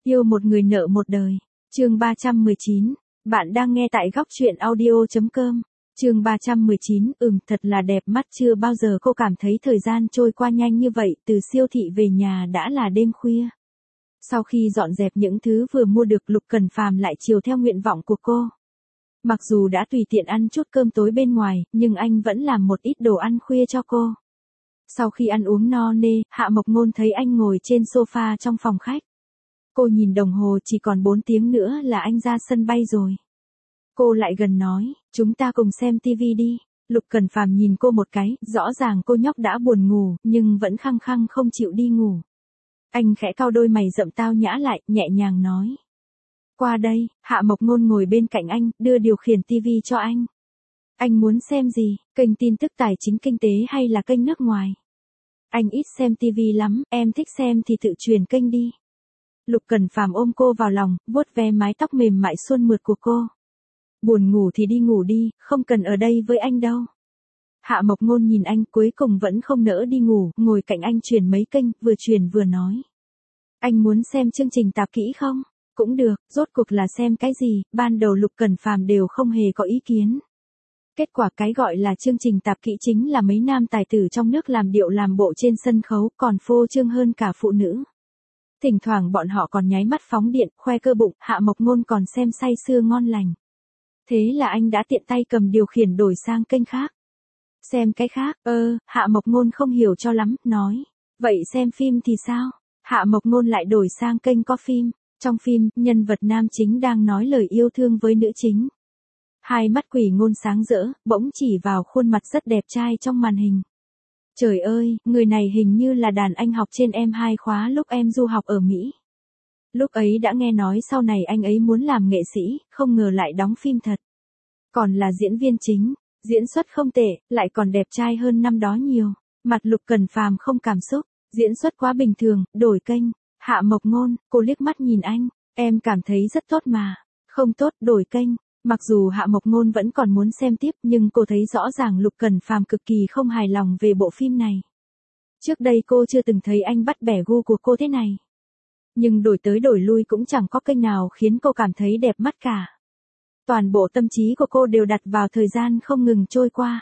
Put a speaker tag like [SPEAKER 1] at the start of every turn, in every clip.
[SPEAKER 1] Yêu một người nợ một đời. Chương 319. Bạn đang nghe tại góc truyện audio.com. Chương 319. Thật là đẹp mắt, chưa bao giờ cô cảm thấy thời gian trôi qua nhanh như vậy, từ siêu thị về nhà đã là đêm khuya. Sau khi dọn dẹp những thứ vừa mua được, Lục Cẩn Phàm lại chiều theo nguyện vọng của cô. Mặc dù đã tùy tiện ăn chút cơm tối bên ngoài, nhưng anh vẫn làm một ít đồ ăn khuya cho cô. Sau khi ăn uống no nê, Hạ Mộc Ngôn thấy anh ngồi trên sofa trong phòng khách. Cô nhìn đồng hồ, chỉ còn 4 tiếng nữa là anh ra sân bay rồi. Cô lại gần nói, chúng ta cùng xem tivi đi. Lục Cẩn Phàm nhìn cô một cái, rõ ràng cô nhóc đã buồn ngủ, nhưng vẫn khăng khăng không chịu đi ngủ. Anh khẽ cau đôi mày rậm tao nhã lại, nhẹ nhàng nói. Qua đây. Hạ Mộc Ngôn ngồi bên cạnh anh, đưa điều khiển tivi cho anh. Anh muốn xem gì, kênh tin tức tài chính kinh tế hay là kênh nước ngoài? Anh ít xem tivi lắm, em thích xem thì tự chuyển kênh đi. Lục Cẩn Phàm ôm cô vào lòng, vuốt ve mái tóc mềm mại suôn mượt của cô. Buồn ngủ thì đi ngủ đi, không cần ở đây với anh đâu. Hạ Mộc Ngôn nhìn anh, cuối cùng vẫn không nỡ đi ngủ, ngồi cạnh anh chuyển mấy kênh, vừa chuyển vừa nói. Anh muốn xem chương trình tạp kỹ không? Cũng được, rốt cuộc là xem cái gì? Ban đầu Lục Cẩn Phàm đều không hề có ý kiến. Kết quả cái gọi là chương trình tạp kỹ chính là mấy nam tài tử trong nước làm điệu làm bộ trên sân khấu, còn phô trương hơn cả phụ nữ. Thỉnh thoảng bọn họ còn nháy mắt phóng điện, khoe cơ bụng, Hạ Mộc Ngôn còn xem say sưa ngon lành. Thế là anh đã tiện tay cầm điều khiển đổi sang kênh khác. Xem cái khác, Hạ Mộc Ngôn không hiểu cho lắm, nói. Vậy xem phim thì sao? Hạ Mộc Ngôn lại đổi sang kênh có phim. Trong phim, nhân vật nam chính đang nói lời yêu thương với nữ chính. Hai mắt quỷ ngôn sáng rỡ, bỗng chỉ vào khuôn mặt rất đẹp trai trong màn hình. Trời ơi, người này hình như là đàn anh học trên M2 khóa lúc em du học ở Mỹ. Lúc ấy đã nghe nói sau này anh ấy muốn làm nghệ sĩ, không ngờ lại đóng phim thật. Còn là diễn viên chính, diễn xuất không tệ, lại còn đẹp trai hơn năm đó nhiều. Mặt Lục Cẩn Phàm không cảm xúc, diễn xuất quá bình thường, đổi kênh. Hạ Mộc Ngôn, cô liếc mắt nhìn anh, em cảm thấy rất tốt mà. Không tốt, đổi kênh. Mặc dù Hạ Mộc Ngôn vẫn còn muốn xem tiếp, nhưng cô thấy rõ ràng Lục Cẩn Phàm cực kỳ không hài lòng về bộ phim này. Trước đây cô chưa từng thấy anh bắt bẻ gu của cô thế này. Nhưng đổi tới đổi lui cũng chẳng có kênh nào khiến cô cảm thấy đẹp mắt cả. Toàn bộ tâm trí của cô đều đặt vào thời gian không ngừng trôi qua.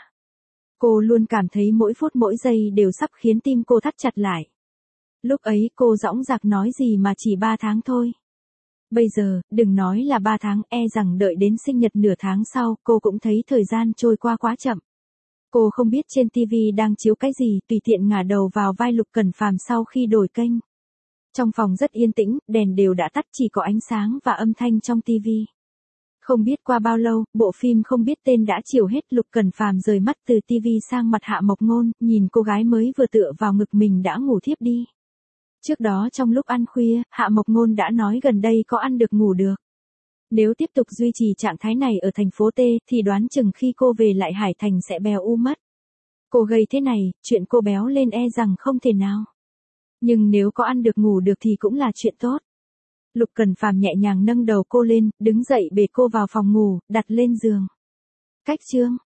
[SPEAKER 1] Cô luôn cảm thấy mỗi phút mỗi giây đều sắp khiến tim cô thắt chặt lại. Lúc ấy cô dõng dạc nói gì mà chỉ 3 tháng thôi. Bây giờ, đừng nói là 3 tháng, rằng đợi đến sinh nhật nửa tháng sau, cô cũng thấy thời gian trôi qua quá chậm. Cô không biết trên TV đang chiếu cái gì, tùy tiện ngả đầu vào vai Lục Cẩn Phàm sau khi đổi kênh. Trong phòng rất yên tĩnh, đèn đều đã tắt, chỉ có ánh sáng và âm thanh trong TV. Không biết qua bao lâu, bộ phim không biết tên đã chiếu hết, Lục Cẩn Phàm rời mắt từ TV sang mặt Hạ Mộc Ngôn, nhìn cô gái mới vừa tựa vào ngực mình đã ngủ thiếp đi. Trước đó trong lúc ăn khuya, Hạ Mộc Ngôn đã nói gần đây có ăn được ngủ được. Nếu tiếp tục duy trì trạng thái này ở thành phố T, thì đoán chừng khi cô về lại Hải Thành sẽ béo u mất. Cô gầy thế này, chuyện cô béo lên rằng không thể nào. Nhưng nếu có ăn được ngủ được thì cũng là chuyện tốt. Lục Cẩn Phàm nhẹ nhàng nâng đầu cô lên, đứng dậy bế cô vào phòng ngủ, đặt lên giường. Cách chương.